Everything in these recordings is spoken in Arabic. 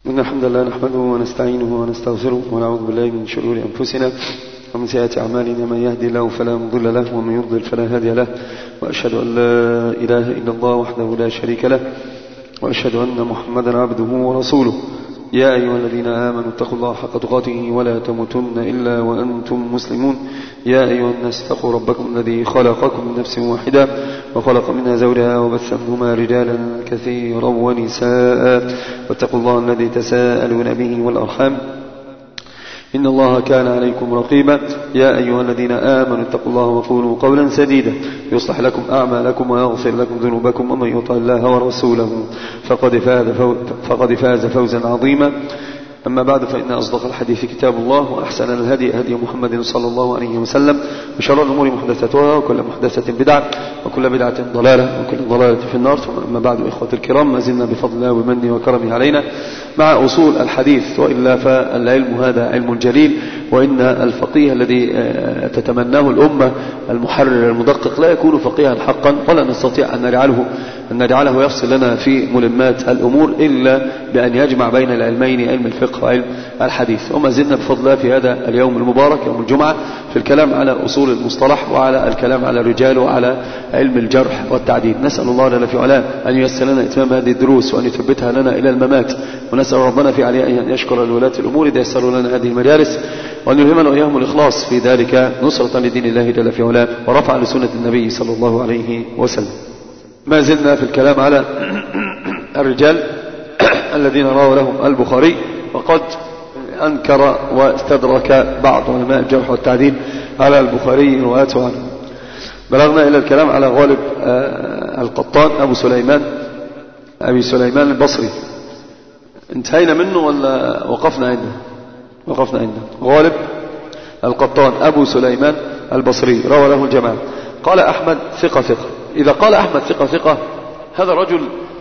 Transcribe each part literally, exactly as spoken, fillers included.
إن الحمد لله نحمده ونستعينه ونستغفره ونعوذ بالله من شرور أنفسنا ومن سيئات أعمالنا. من يهدي الله فلا مضل له ومن يضلل فلا هادي له، وأشهد أن لا إله إلا الله وحده لا شريك له، وأشهد أن محمدا عبده ورسوله. يا أيها الذين آمنوا اتقوا الله حق تقاته ولا تموتن إلا وأنتم مسلمون. يا أيها الناس اتقوا ربكم الذي خلقكم من نفس واحدة وخلق منها زوجها وبث منهما رجالا كثيرا ونساء، واتقوا الله الذي تساءلون به والأرحام إن الله كان عليكم رقيبا. يا أيها الذين آمنوا اتقوا الله وقولوا قولا سديدا يصلح لكم أعمالكم ويغفر لكم ذنوبكم، ومن يطع الله ورسوله فقد فاز, فقد فاز فوزا عظيما. أما بعد، فإن أصدق الحديث كتاب الله، وأحسن الهدي هدي محمد صلى الله عليه وسلم، وشر الأمور محدثاتها، وكل محدثة بدعة، وكل بدعة ضلالة، وكل ضلالة في النار. ثم أما بعد، إخوة الكرام، ما زلنا بفضل الله ومنه وكرمه علينا مع أصول الحديث، وإلا فالعلم هذا علم جليل، وإن الفقيه الذي تتمناه الأمة المحرر المدقق لا يكون فقيها حقا، ولا نستطيع أن نجعله أن نجعله يفصل لنا في ملمات الأمور إلا بأن يجمع بين العلمين، علم الفقه وعلم الحديث. وما زلنا بفضل الله في هذا اليوم المبارك يوم الجمعة في الكلام على أصول المصطلح، وعلى الكلام على الرجال، وعلى علم الجرح والتعديل. نسأل الله لنا في علاه أن ييسر لنا إتمام هذه الدروس، وأن يثبتها لنا إلى الممات. ونسأل ربنا في عليه أن يشكر لولاة الأمور إذا يسروا لنا هذه المجالس، وأن يلهمنا وإياهم الإخلاص في ذلك نصرة لدين الله جل في علاه، ورفع لسنة النبي صلى الله عليه وسلم. ما زلنا في الكلام على الرجال الذين روى لهم البخاري، وقد أنكر واستدرك بعض علماء الجرح والتعديل على البخاري روايته عنه. بلغنا إلى الكلام على غالب القطان أبو سليمان أبي سليمان البصري. انتهينا منه ولا وقفنا عنده؟ وقفنا عنده. غالب القطان أبو سليمان البصري روى له الجماعة. قال أحمد ثقة ثقة. إذا قال أحمد ثقة ثقة، هذا رجل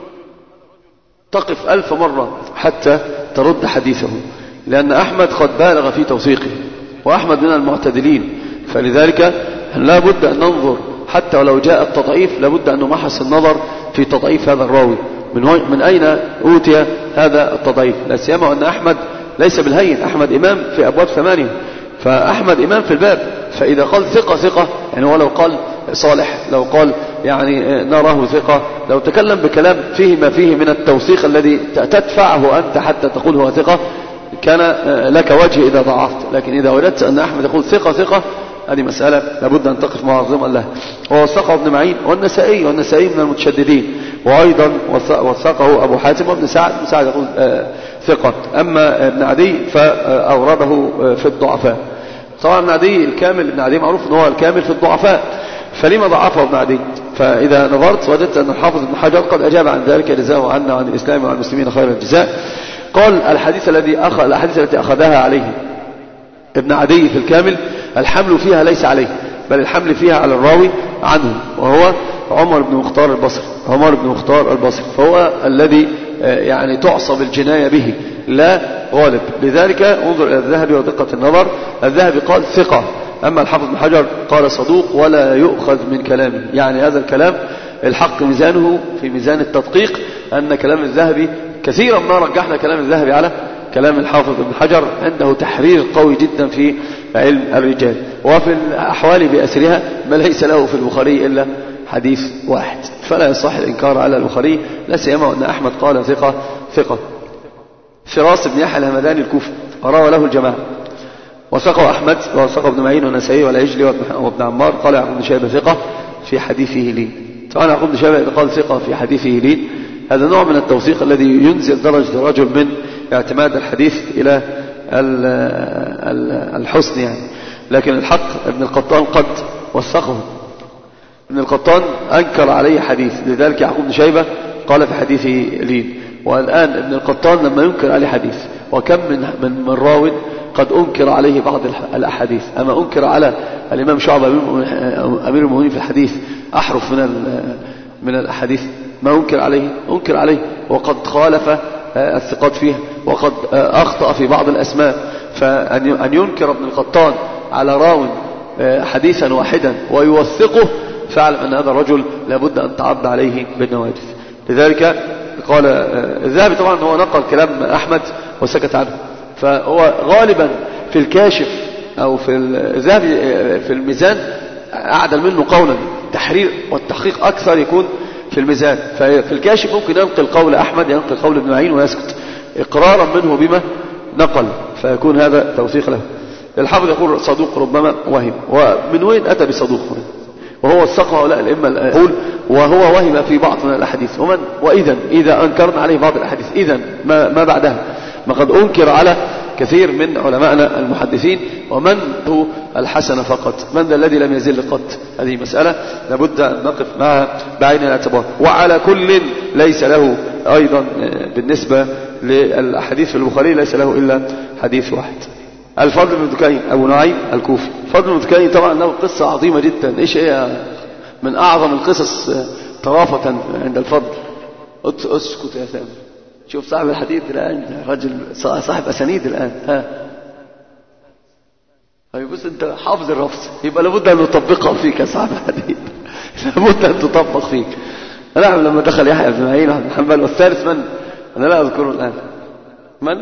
تقف ألف مرة حتى ترد حديثه، لأن أحمد قد بالغ في توثيقه، وأحمد من المعتدلين، فلذلك لا بد أن ننظر حتى ولو جاء التضعيف، لا بد أن نمحص النظر في تضعيف هذا الراوي، من, من أين أوتي هذا التضعيف، لا سيما أن أحمد ليس بالهين. أحمد إمام في أبواب ثمانية، فأحمد إمام في الباب. فإذا قال ثقة ثقة، يعني ولو قال صالح، لو قال يعني نراه ثقة، لو تكلم بكلام فيه ما فيه من التوثيق الذي تدفعه أنت حتى تقول هو ثقة، كان لك وجه إذا ضعفت. لكن إذا وجدت أن أحمد يقول ثقة ثقة، هذه مسألة لابد أن تقف معظما له. ووثقه ابن معين والنسائي، والنسائي من المتشددين، وأيضا وثقه أبو حاتم وابن سعد. ابن سعد يقول آه ثقة. أما ابن عدي فأورده في الضعفاء. طبعا ابن عدي الكامل، ابن عدي معروف أنه هو الكامل في الضعفاء، فلما ضعفه ابن عدي؟ فإذا نظرت وجدت أن الحافظ ابن حجر قد أجاب عن ذلك، جزاه عنا وعن الإسلام وعن المسلمين خير الجزاء. قال الحديث الذي أخذ الأحاديث التي أخذها عليه ابن عدي في الكامل، الحمل فيها ليس عليه، بل الحمل فيها على الراوي عنه، وهو عمر بن مختار البصري. عمر بن مختار البصري فهو الذي يعني تعصب الجناية به، لا غالب. لذلك انظر إلى الذهبي ودقة النظر. الذهبي قال ثقة، أما الحافظ بن حجر قال صدوق ولا يؤخذ من كلامه. يعني هذا الكلام الحق ميزانه في ميزان التدقيق، أن كلام الذهبي كثيرا ما رجحنا كلام الذهبي على كلام الحافظ بن حجر، عنده تحرير قوي جدا في علم الرجال، وفي الأحوال بأسرها ما ليس له في البخاري إلا حديث واحد، فلا يصح الإنكار على البخاري، لا سيما أن أحمد قال ثقة ثقة. فراس بن يحيى الهمداني الكوفي روى له الجماعة، وثقه أحمد وثقه ابن معين والنسائي والعجلي وابن عمار. قال يعقوب بن شيبة ثقة في حديثه لين. طبعا يعقوب بن شيبة قال ثقة في حديثه لين، هذا نوع من التوثيق الذي ينزل درجة الرجل من اعتماد الحديث إلى الحسن يعني. لكن الحق ابن القطان قد وثقه. ابن القطان أنكر عليه حديث، لذلك يعقوب بن شيبة قال في حديثه لين. والآن ابن القطان لما ينكر عليه حديث، وكم من من من راو قد أنكر عليه بعض الأحاديث. أما أنكر على الإمام شعبة أمير المؤمنين في الحديث أحرف من من الأحاديث، ما أنكر عليه أنكر عليه وقد خالف الثقات فيها، وقد أخطأ في بعض الأسماء. فأن ينكر ابن القطان على راو حديثا واحدا ويوثقه، فاعلم أن هذا الرجل لابد أن تعض عليه بالنواجذ. لذلك قال الذهبي طبعا هو نقل كلام أحمد وسكت عنه، فهو غالبا في الكاشف أو في الذهبي في الميزان أعدل منه قولا. التحرير والتحقيق أكثر يكون في الميزان، ففي الكاشف ممكن ينقل قول أحمد، ينقل قول ابن معين ويسكت إقرارا منه بما نقل، فيكون هذا توثيق له. الحافظ يقول صدوق ربما وهم. ومن وين أتى بصدوق هنا؟ وهو الثقة هؤلاء الأئمة يقول وهو وهم في بعض من الأحاديث. ومن وإذا إذا أنكرنا عليه بعض الأحاديث إذا ما, ما بعدها، ما قد أنكر على كثير من علماءنا المحدثين. ومن هو الحسن فقط؟ من ذا الذي لم يزل قط؟ هذه مسألة لابد أن نقف معها بعين الاعتبار. وعلى كل ليس له أيضا بالنسبة للحديث في البخاري ليس له إلا حديث واحد. الفضل بن دكين أبو نعيم الكوفي. الفضل بن دكين طبعا له قصة عظيمة جدا. إيش هي؟ من أعظم القصص طرافة عند الفضل. اسكت يا سامي، شوف صاحب الحديث الآن رجل صاحب أسانيد الآن. ها طيب بص، أنت حافظ الرفض، يبقى لابد أن نطبقها فيك يا صاحب الحديث، لابد أن تطبق فيك. نعم، لما دخل يحيى بن معين وابن حنبل، والثالث من؟ أنا لا أذكره الآن. من؟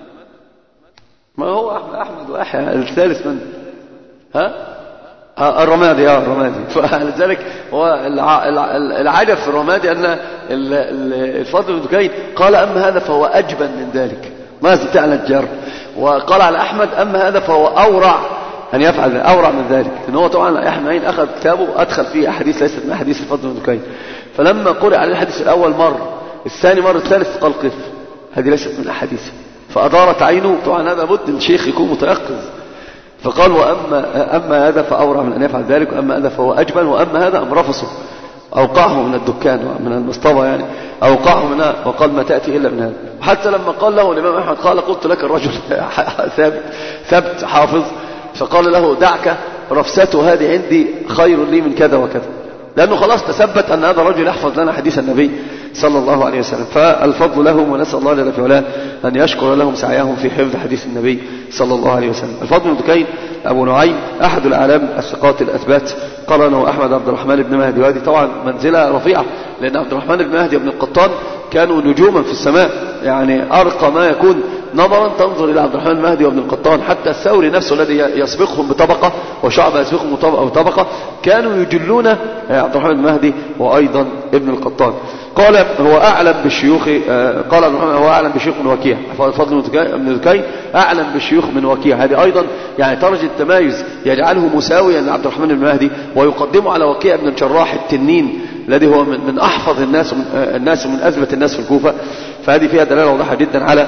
ما هو أحمد, أحمد ويحيى. الثالث من؟ ها؟ الرمادي. اه الرمادي. فلذلك هو العجب في الرمادي أن الفضل بن دكين قال أما هذا فهو أجبن من ذلك، ما يستطيع أن يتجرب. وقال على أحمد أما هذا فهو أورع أن يفعل أورع من ذلك، لأن هو طبعا يحيى معين أخذ كتابه أدخل فيه أحاديث ليست من أحاديث الفضل بن دكين. فلما قرأ عليه الحديث الأول مرة، الثاني مرة، الثالث، قال قف، هذه ليست من أحاديث. فأدارت عينه. طبعا هذا بد الشيخ يكون متيقظ. فقال وأما أما هذا فأورع من أن يفعل ذلك، وأما هذا فهو أجبن، وأما هذا أم رفصه، أوقعه من الدكان ومن المصطبة يعني، أوقعه منها. وقال ما تأتي إلا من هذا. وحتى لما قال له الإمام أحمد قال قلت لك الرجل ثابت ثبت حافظ، فقال له دعك رفسته هذه عندي خير لي من كذا وكذا، لأنه خلاص تثبت أن هذا الرجل يحفظ لنا حديث النبي صلى الله عليه وسلم. فالفضل لهم، ونسأل الله جل وعلا أن يشكر لهم سعيهم في حفظ حديث النبي صلى الله عليه وسلم. الفضل بن دكين أبو نعيم أحد الأعلام الثقات الأثبات، قرنه أحمد عبد الرحمن بن مهدي، وهذه طبعا منزلة رفيعة، لأن عبد الرحمن بن مهدي بن القطان كانوا نجوما في السماء، يعني أرقى ما يكون نظرا تنظر إلى عبد الرحمن المهدي وابن القطان. حتى الثوري نفسه الذي يسبقهم بطبقة وشعب يسبقهم بطبقة كانوا يجلون عبد الرحمن المهدي وأيضا ابن القطان. قال هو أعلم بالشيوخ، قال عبد الرحمن هو أعلم بالشيوخ من وكيع. فضل بن دكين أعلم بالشيوخ من وكيع، هذه أيضا يعني درجة تمايز يجعله مساويا لعبد الرحمن المهدي، ويقدمه على وكيع بن الجراح التنين الذي هو من, من أحفظ الناس ومن الناس ومن أثبت الناس في الكوفة. فهذه فيها دلالة واضحة جدا على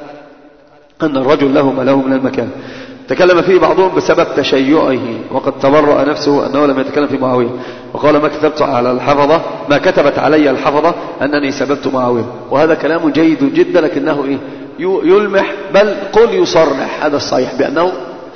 أن الرجل له ما له من المكان. تكلم فيه بعضهم بسبب تشيعه، وقد تبرأ نفسه أنه لم يتكلم في معاوية، وقال ما كتبت على الحفظة ما كتبت علي الحفظة أنني سببت معاوية. وهذا كلام جيد جدا، لكنه إيه يلمح، بل قل يصرح، هذا الصحيح بأنه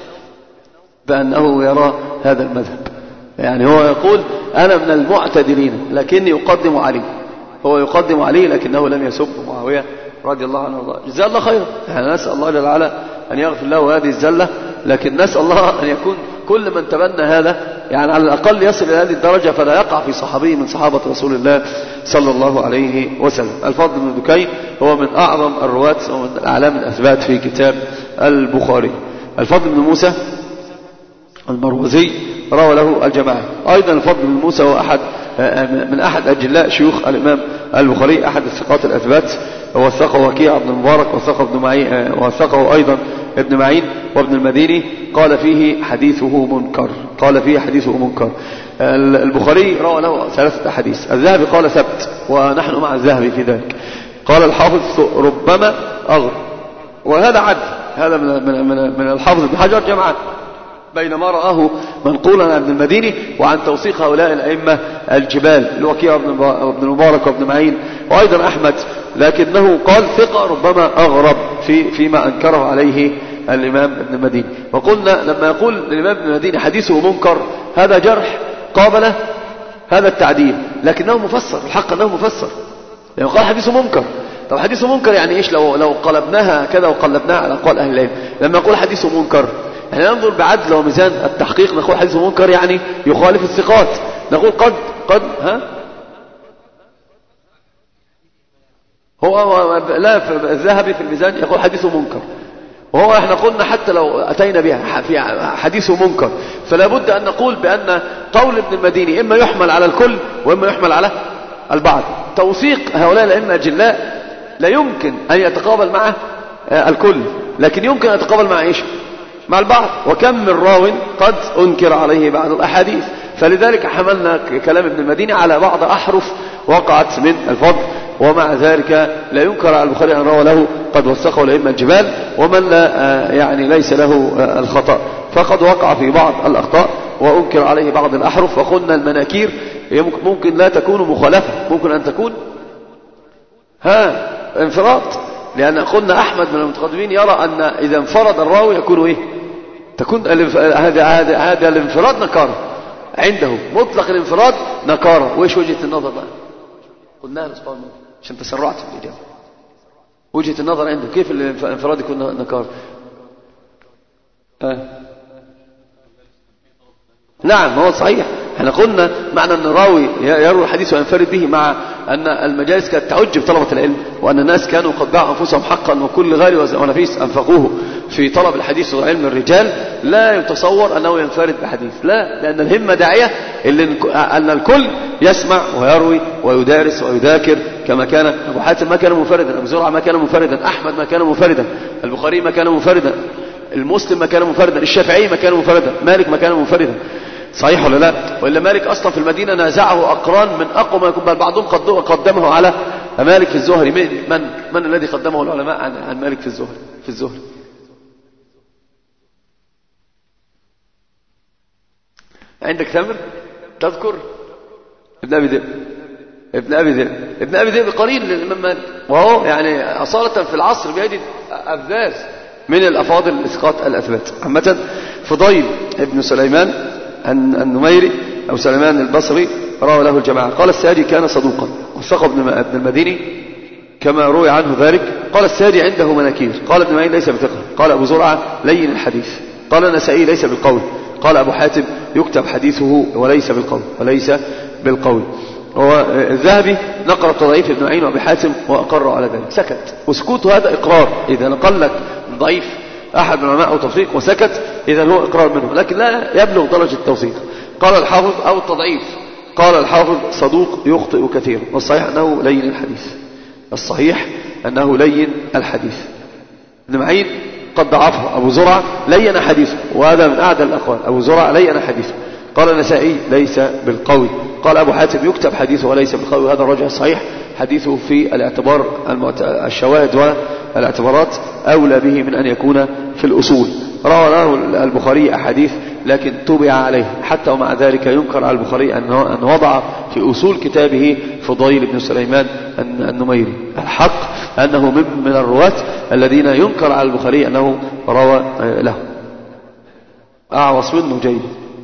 بأنه يرى هذا المذهب. يعني هو يقول أنا من المعتدلين لكني أقدم علي، هو يقدم علي لكنه لم يسب معاوية رضي الله عنه وارضاه. جزاه الله خيرا. يعني نسأل الله جل وعلا أن يغفر له هذه الزلة، لكن نسأل الله أن يكون كل من تبنى هذا يعني على الأقل يصل إلى هذه الدرجة فلا يقع في صحابي من صحابة رسول الله صلى الله عليه وسلم. الفضل بن دكين هو من أعظم الرواة ومن الأعلام الأثبات في كتاب البخاري. الفضل بن موسى المروزي روى له الجماعة. أيضا الفضل بن موسى هو أحد من أحد أجلاء شيوخ الإمام البخاري، أحد الثقات الأثبات، وثقه وكيع بن المبارك، وثقه ابن معين، وثقه أيضا ابن معين وابن المديني. قال فيه حديثه منكر، قال فيه حديثه منكر. البخاري روى له ثلاثة أحاديث. الذهبي قال ثبت، ونحن مع الذهبي في ذلك. قال الحافظ ربما أغر، وهذا عدل، هذا من من من, من الحافظ بن حجر جمعا بينما رآه منقولا عن ابن المديني وعن توثيق هؤلاء الأئمة الجبال الوكيع بن المبارك وابن معين وأيضا أحمد، لكنه قال ثقة ربما أغرب في فيما أنكره عليه الإمام ابن المديني. وقلنا لما يقول الإمام ابن المديني حديثه منكر، هذا جرح قابل هذا التعديل، لكنه مفسر، الحق أنه مفسر، يعني قال حديثه منكر. طب حديثه منكر يعني إيش؟ لو لو قلبناها كذا وقلبناها على أقوال أهل العلم، لما يقول حديثه منكر يعني ننظر بعدل وميزان التحقيق، نقول حديثه منكر يعني يخالف الثقات، نقول قد قد ها هو لا الذهبي في الميزان يقول حديثه منكر، وهو احنا قلنا حتى لو أتينا بها في حديثه منكر فلا بد أن نقول بأن قول ابن المديني إما يحمل على الكل وإما يحمل على البعض. توثيق هؤلاء الأئمة الجلاء لا يمكن أن يتقابل مع الكل، لكن يمكن أن يتقابل مع إيش؟ مع البعض. وكم من راو قد أنكر عليه بعض الأحاديث، فلذلك حملنا كلام ابن المديني على بعض أحرف وقعت من الفضل، ومع ذلك لا ينكر على البخاري أن روى له قد وثقه الأئمة الجبال، ومن لا يعني ليس له الخطأ فقد وقع في بعض الأخطاء وأنكر عليه بعض الأحرف. وقلنا المناكير ممكن لا تكون مخالفة، ممكن أن تكون ها انفراد، لأن قلنا أحمد من المتقدمين يرى أن إذا انفرد الراوي يكون إيه؟ تكون هذا هذا هذا الانفراد نكارة عنده، مطلق الانفراد نكارة. وإيش وجهة النظر بقى؟ قلناها الأسبوع الماضي عشان تسرعت في الإجابة. وجهة النظر عنده كيف الانفراد يكون نكارة؟ آه. نعم هو صحيح، احنا قلنا معنى أن الراوي يروي الحديث وينفرد به، مع أن المجالس كانت تعج بطلبة العلم، وأن الناس كانوا قد باعوا أنفسهم حقا وكل غالي ونفيس أنفقوه في طلب الحديث وعلم الرجال. لا يتصور أنه ينفرد بحديث، لا، لأن الهمة داعية اللي أن الكل يسمع ويروي ويدارس ويذاكر، كما كان أبو حاتم ما كان منفردا، أبو زرعة ما كان منفردا، أحمد ما كان منفردا، البخاري ما كان منفردا، المسلم ما كان منفردا، الشافعي ما كان منفردا، مالك ما كان منفردا. صحيح ولا لا؟ وإلا مالك أصلا في المدينة نازعه أقران من أقوى ما يكون، بل بعضهم قدمه على مالك في الزهري. من من الذي قدمه العلماء عن عن مالك في الزهري في الزهري عندك ثمر تذكر؟ ابن أبي ذئب ابن أبي ذئب ابن أبي ذئب قليل للإمام مالك، وهو يعني أصالة في العصر بيجد أبذاذ من الأفاضل الإسقاط الأثبات. عامة فضيل ابن سليمان النميري أو سليمان البصري روى له الجماعة. قال السادي كان صدوقا، وثق ابن المديني كما روي عنه ذلك. قال السادي عنده مناكير. قال ابن معين ليس بثقة. قال أبو زرعة لين الحديث. قال النسائي ليس بالقول. قال أبو حاتم يكتب حديثه وليس بالقول وليس بالقول. هو الذهبي نقر التضعيف ابن معين وابي حاتم وأقر على ذلك، سكت. وسكوت هذا إقرار، إذا نقل لك ضعيف أحد العلماء أو توثيق وسكت إذا هو إقرار منه، لكن لا يبلغ درجة التوثيق. قال الحافظ أو التضعيف، قال الحافظ صدوق يخطئ كثيرا، والصحيح أنه لين الحديث. الصحيح أنه لين الحديث. ابن معين قد ضعفه. أبو زرعة لين حديثه، وهذا من أعدى الأقوال. أبو زرعة لين حديثه. قال النسائي ليس بالقوي. قال أبو حاتم يكتب حديثه وليس بالقوي، وهذا الرجع الصحيح. حديثه في الاعتبار الشواهد والاعتبارات أولى به من أن يكون في الأصول. روى له البخاري أحاديث لكن تبع عليه، حتى ومع ذلك ينكر على البخاري أن وضع في أصول كتابه فضيل بن سليمان النميري. الحق أنه من الرواة الذين ينكر على البخاري أنه روى له. أعوص منه جيد.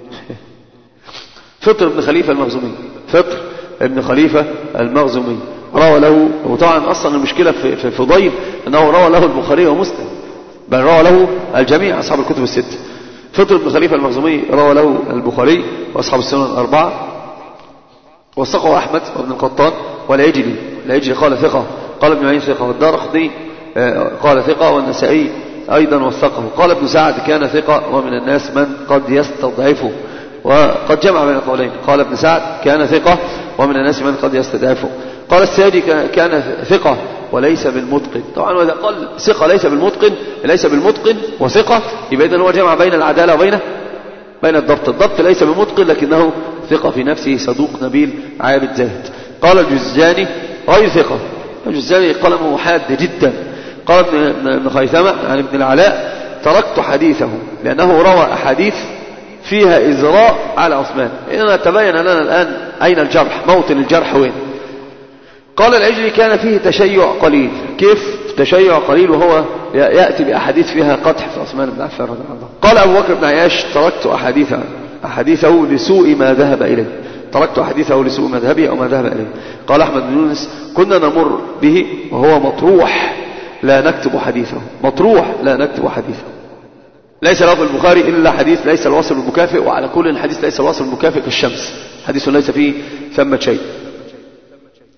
فطر ابن خليفة المخزومي فطر ابن خليفة المخزومي روى له، وطبعا أصلا المشكلة في فضيل أنه روى له البخاري ومسلم، بل روى له الجميع أصحاب الكتب الست. فطر ابن خليفة المخزومي روى له البخاري وأصحاب السنن الأربعة، وثقه أحمد وابن القطان والعجلي. العجلي قال ثقة، قال ابن معين ثقة، والدارقطني قال ثقة، والنسائي أيضا وثقه. قال ابن سعد كان ثقة ومن الناس من قد يستضعفه، وقد جمع بين القولين. قال ابن سعد كان ثقة ومن الناس من قد يستضعفه. قال السادي كان ثقة وليس بالمتقن. طبعا وإذا قال ثقة ليس بالمتقن ليس بالمتقن وثقة، يبقى إذن هو جمع بين العدالة وبين بين الضبط. الضبط ليس بالمتقن لكنه ثقة في نفسه، صدوق نبيل عابد زاهد. قال الجزجاني غير ثقة. الجزجاني قلمه حاد جدا. قال ابن خيثمة عن ابن العلاء تركت حديثه لأنه روى أحاديث فيها إزراء على عثمان. إننا تبين لنا الآن أين الجرح، موطن الجرح وين. قال العجلي كان فيه تشيع قليل. كيف تشيع قليل وهو يأتي بأحاديث فيها قدح في عثمان بن عفان رضي الله عنه. قال أبو بكر بن عياش تركت أحاديثه أحاديثه لسوء ما ذهب إليه. تركت حديثه لسوء مذهبه أو ما ذهب إليه. قال أحمد بن يونس كنا نمر به وهو مطروح لا نكتب حديثه. مطروح لا نكتب حديثه. ليس له في البخاري إلا حديث ليس الوصل المكافئ، وعلى كل الحديث ليس الوصل المكافئ كالشمس، حديث ليس فيه ثمة شيء.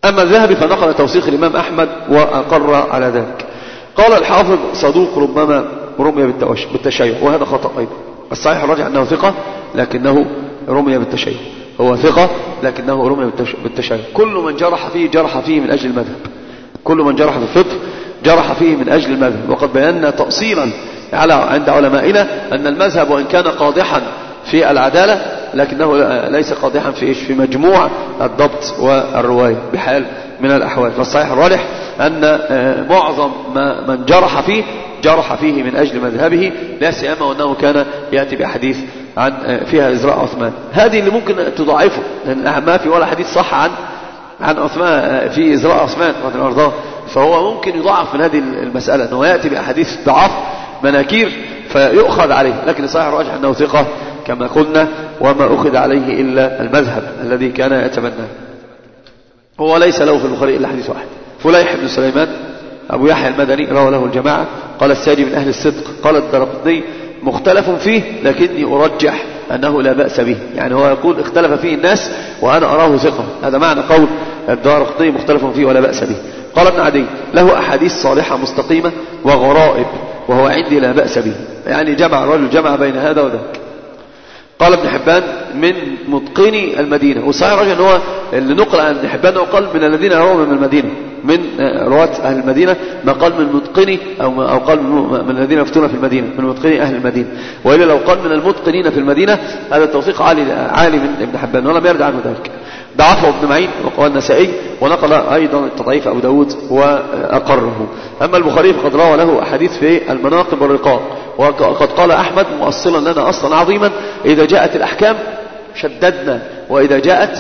أما الذهبي فنقل توثيق الإمام أحمد وأقر على ذلك. قال الحافظ صدوق ربما رمي بالتشيع، وهذا خطأ أيضا. الصحيح الراجح أنه ثقة لكنه رمي بالتشيع، هو ثقة لكنه رمي بالتشيع. كل من جرح فيه جرح فيه من أجل المذهب، كل من جرح في الفقه جرح فيه من أجل المذهب. وقد بينا تأصيلا على عند علمائنا أن المذهب وإن كان قادحا في العدالة لكنه ليس قادحا في إيش؟ في مجموع الضبط والرواية بحال من الأحوال. فالصحيح الراجح أن معظم ما من جرح فيه جرح فيه من أجل مذهبه، لا سيما وأنه كان يأتي بأحاديث عن فيها إزراء عثمان. هذه اللي ممكن تضعفه، لأن ما في ولا حديث صح عن عن عثمان في إزراء عثمان رضي الله عنه، فهو ممكن يضعف من هذه المسألة أنه يأتي بأحاديث ضعف مناكير فيؤخذ عليه. لكن الصحيح الراجح أنه ثقة كما قلنا، وما أخذ عليه إلا المذهب الذي كان يتبناه. هو ليس له في البخاري إلا حديث واحد. فليح بن سليمان أبو يحيى المدني روى له الجماعة. قال الساجي من أهل الصدق. قال الدارقطني مختلف فيه لكني أرجح أنه لا بأس به، يعني هو يقول اختلف فيه الناس وأنا أراه ثقة، هذا معنى قول الدارقطني مختلف فيه ولا بأس به. قال ابن عدي له أحاديث صالحة مستقيمة وغرائب وهو عندي لا بأس به، يعني جمع الرجل جمع بين هذا وذاك. قال ابن حبان من متقني المدينة، والصحيح الراجح أنه هو اللي نقل عن ابن حبان قال من الذين رووا من المدينة، من رواة أهل المدينة، ما قال من متقني أو, أو قال من الذين يفتون في المدينة، من متقني أهل المدينة. وإلا لو قال من المتقنين في المدينة هذا التوثيق عالي, عالي من ابن حبان ولم يرد عنه ذلك. ضعفه ابن معين وقال النسائي، ونقل أيضا التضعيف أبو داود وأقره. أما البخاري فقد روى له أحاديث في المناقب والرقاق، وقد قال أحمد مؤصلا لنا أصلا عظيما إذا جاءت الأحكام شددنا، وإذا جاءت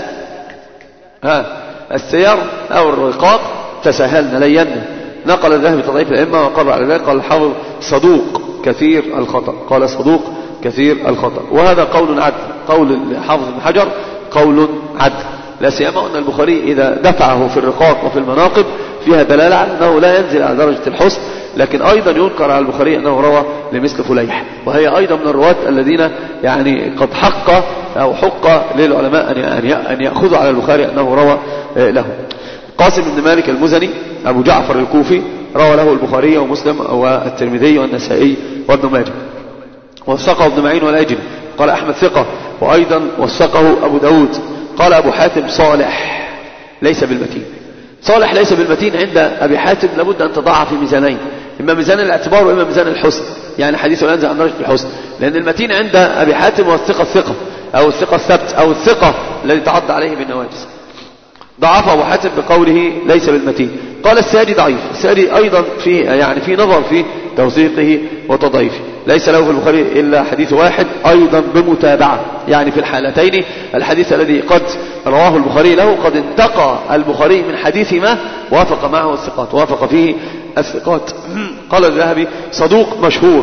ها السير أو الرقاق تساهلنا لينا. نقل الذهبي تضعيف الأئمة وقال على ذلك. قال الحافظ صدوق كثير الخطأ، قال صدوق كثير الخطأ، وهذا قول عدل. قول الحافظ بن حجر قول عدل، لا سيما أن البخاري إذا دفعه في الرقاق وفي المناقب فيها دلالة على أنه لا ينزل على درجة الحسن. لكن أيضا ينكر على البخاري أنه روى لمثل فليح، وهي أيضا من الرواة الذين يعني قد حق أو حق للعلماء أن يأخذوا على البخاري أنه روى له. قاسم بن مالك المزني أبو جعفر الكوفي روى له البخاري ومسلم والترمذي والنسائي وابن ماجه، وثقه ابن معين والأجل. قال أحمد ثقة، وأيضا وثقه أبو داود. قال أبو حاتم صالح ليس بالمتين. صالح ليس بالمتين عند أبي حاتم لابد أن تضعها في ميزانين، إما ميزان الاعتبار وإما ميزان الحسن، يعني حديثه ينزل عن درجة الحسن. لأن المتين عند أبي حاتم هو الثقة الثقة أو الثقة الثبت أو الثقة الذي تعض عليه بالنواجس. ضعف أبو حاتم بقوله ليس بالمتين. قال الساجي ضعيف. الساجي أيضا في يعني في نظر في توثيقه وتضعيفه. ليس له في البخاري إلا حديث واحد أيضا بمتابعة، يعني في الحالتين الحديث الذي قد رواه البخاري له قد انتقى البخاري من حديث ما وافق معه الثقات، وافق فيه الثقات. قال الذهبي صدوق مشهور.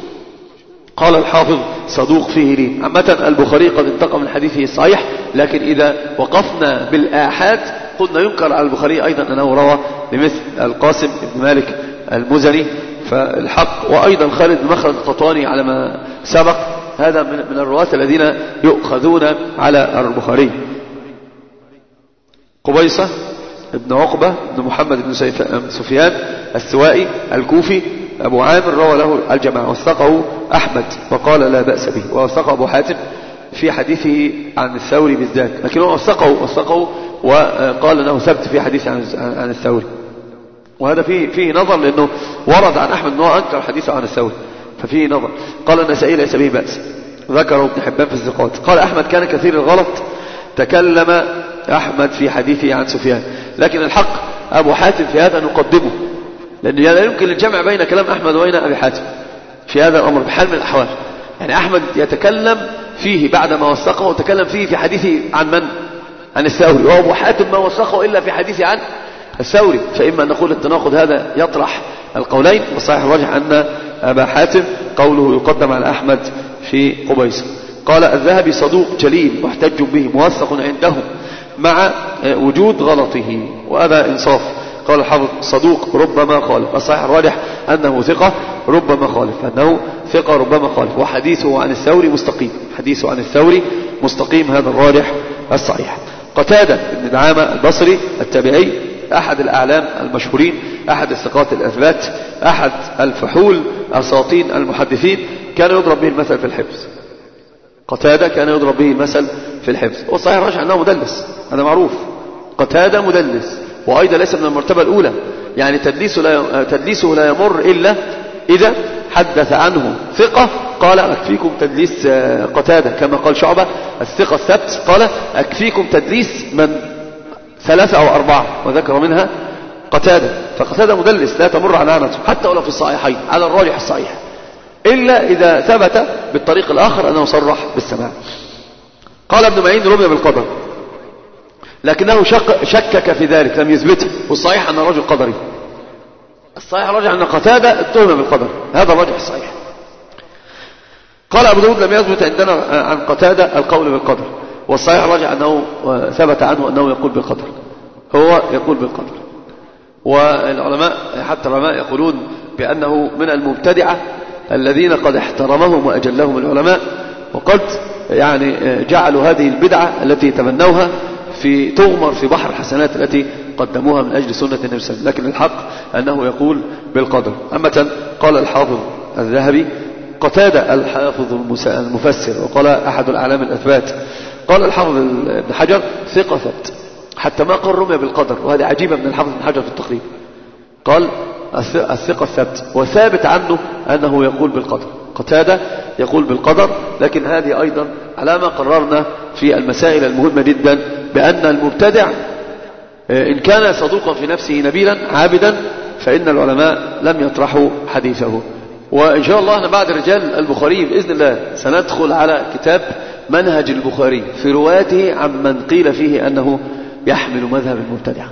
قال الحافظ صدوق فيه لين. عامة البخاري قد انتقى من حديثه الصحيح، لكن إذا وقفنا بالآحاد قلنا ينكر على البخاري أيضا أنه روى لمثل القاسم بن مالك المزني فالحق. وأيضا خالد بن مخلد القطواني على ما سبق، هذا من الرواة الذين يؤخذون على البخاري. قبيصة ابن عقبة بن محمد بن سفيان السوائي الكوفي أبو عامر روى له الجماعة، وثقه أحمد وقال لا بأس به، ووثقه أبو حاتم في حديثه عن الثوري بالذات، لكن هو وثقه وثقه وقال أنه ثبت في حديث عن عن الثوري، وهذا فيه فيه نظر لأنه ورد عن أحمد أنه أنكر حديثه عن الثوري، ففيه نظر. قال النسائي ليس به بأس، ذكره ابن حبان في الثقات. قال أحمد كان كثير الغلط، تكلم أحمد في حديثه عن سفيان، لكن الحق أبو حاتم في هذا نقدمه، لأنه لا يمكن الجمع بين كلام أحمد وبين أبي حاتم في هذا الأمر بحال من الأحوال. يعني أحمد يتكلم فيه بعدما وثقه، وتكلم فيه في حديثه عن من؟ عن الثوري، وأبو حاتم ما وثقه إلا في حديثه عن الثوري. فإما أن نقول التناقض هذا يطرح القولين، والصحيح الراجح أن أبا حاتم قوله يقدم على أحمد في قبيصة. قال الذهبي صدوق جليل محتج به موثق عندهم مع وجود غلطه، وهذا إنصاف. قال الحافظ صدوق ربما خالف، الصحيح الراجح أنه ثقة ربما خالف، أنه ثقة ربما خالف، وحديثه عن الثوري مستقيم، حديثه عن الثوري مستقيم، هذا الراجح الصحيح. قتادة بن دعامة البصري التابعي أحد الأعلام المشهورين، أحد الثقات الأثبات، أحد الفحول أساطين المحدثين، كان يضرب به المثل في الحفظ. قتادة كان يضرب به المثل في الحفظ، والصحيح الراجح أنه مدلس، هذا معروف. قتادة مدلس، وأيضا ليس من المرتبة الأولى، يعني تدليسه لا تدليسه لا يمر إلا إذا حدث عنه ثقة قال أكفيكم تدليس قتادة، كما قال شعبة الثقة الثبت قال أكفيكم تدليس من ثلاثة أو أربعة، وذكر منها قتادة. فقتادة مدلس لا تمر عنانته حتى ولو في الصحيحين على الراجح الصحيح، إلا إذا ثبت بالطريق الآخر أنه صرح بالسماع. قال ابن معين رمي بالقدر، لكنه شك شكك في ذلك، لم يثبته، والصحيح أن الرجل قدري. الصحيح الراجح أن قتادة اتهم بالقدر، هذا الراجح الصحيح. قال أبو داود لم يثبت عندنا عن قتادة القول بالقدر، والصحيح الراجح أنه ثبت عنه أنه يقول بالقدر، هو يقول بالقدر. والعلماء حتى العلماء يقولون بأنه من المبتدعة الذين قد احترمهم وأجلهم العلماء، وقد يعني جعلوا هذه البدعة التي تبنوها في تغمر في بحر الحسنات التي قدموها من أجل سنة النبي صلى الله عليه وسلم. لكن الحق أنه يقول بالقدر. أما قال الحافظ الذهبي قتادة الحافظ المفسر، وقال أحد الأعلام الأثبات، قال الحافظ ابن حجر ثقة ثبت، حتى ما قال رمي بالقدر، وهذا عجيبة من الحافظ ابن حجر في التقريب. قال الثقة الثبت، وثابت عنه أنه يقول بالقدر. قتادة يقول بالقدر، لكن هذه أيضا علامة قررنا في المسائل المهمة جدا بأن المبتدع إن كان صدوقا في نفسه نبيلا عابدا فإن العلماء لم يطرحوا حديثه. وإن شاء الله أنا بعد رجال البخاري بإذن الله سندخل على كتاب منهج البخاري في روايته عمن قيل فيه أنه يحمل مذهب المبتدع.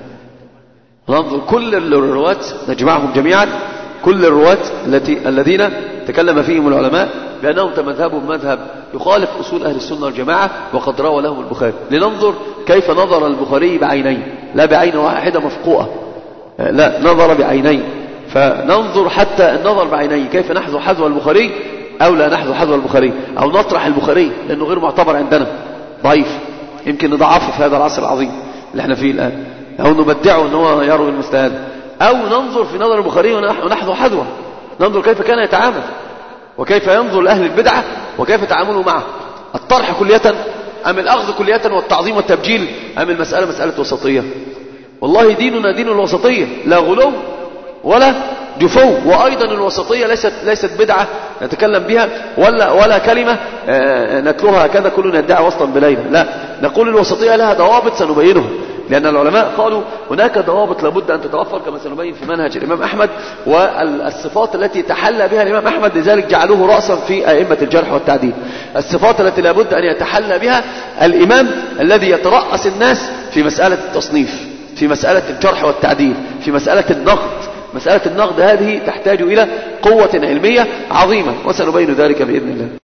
ننظر كل الرواة نجمعهم جميعا، كل الرواة التي الذين تكلم فيهم العلماء بأنهم تمذهبوا مذهب يخالف أصول أهل السنة والجماعة وقد روى لهم البخاري، لننظر كيف نظر البخاري بعينين، لا بعين واحدة مفقوءة، لا نظر بعينين، فننظر حتى النظر بعينين كيف نحذو حذو البخاري أو لا نحذو حذو البخاري، أو نطرح البخاري لأنه غير معتبر عندنا، ضعيف، يمكن نضعفه في هذا العصر العظيم اللي احنا فيه الآن، أو نبدعه أنه يروي المثل هذا، أو ننظر في نظر البخاري ونحذو حذوه، ننظر كيف كان يتعامل وكيف ينظر لأهل البدعة وكيف تعاملوا معه، الطرح كلية أم الأخذ كلية والتعظيم والتبجيل أم المسألة مسألة وسطية. والله ديننا دين الوسطية، لا غلو ولا جفو، وأيضا الوسطية ليست ليست بدعة نتكلم بها ولا ولا كلمة نتلوها هكذا كلنا يدعي وسطا بليلة، لا، نقول الوسطية لها ضوابط سنبينها، لأن العلماء قالوا هناك ضوابط لابد أن تتوفر كما سنبين في منهج الإمام أحمد، والصفات التي تحلى بها الإمام أحمد لذلك جعلوه رأسا في أئمة الجرح والتعديل. الصفات التي لابد أن يتحلى بها الإمام الذي يترأس الناس في مسألة التصنيف، في مسألة الجرح والتعديل، في مسألة النقد. مسألة النقد هذه تحتاج إلى قوة علمية عظيمة، وسنبين ذلك بإذن الله.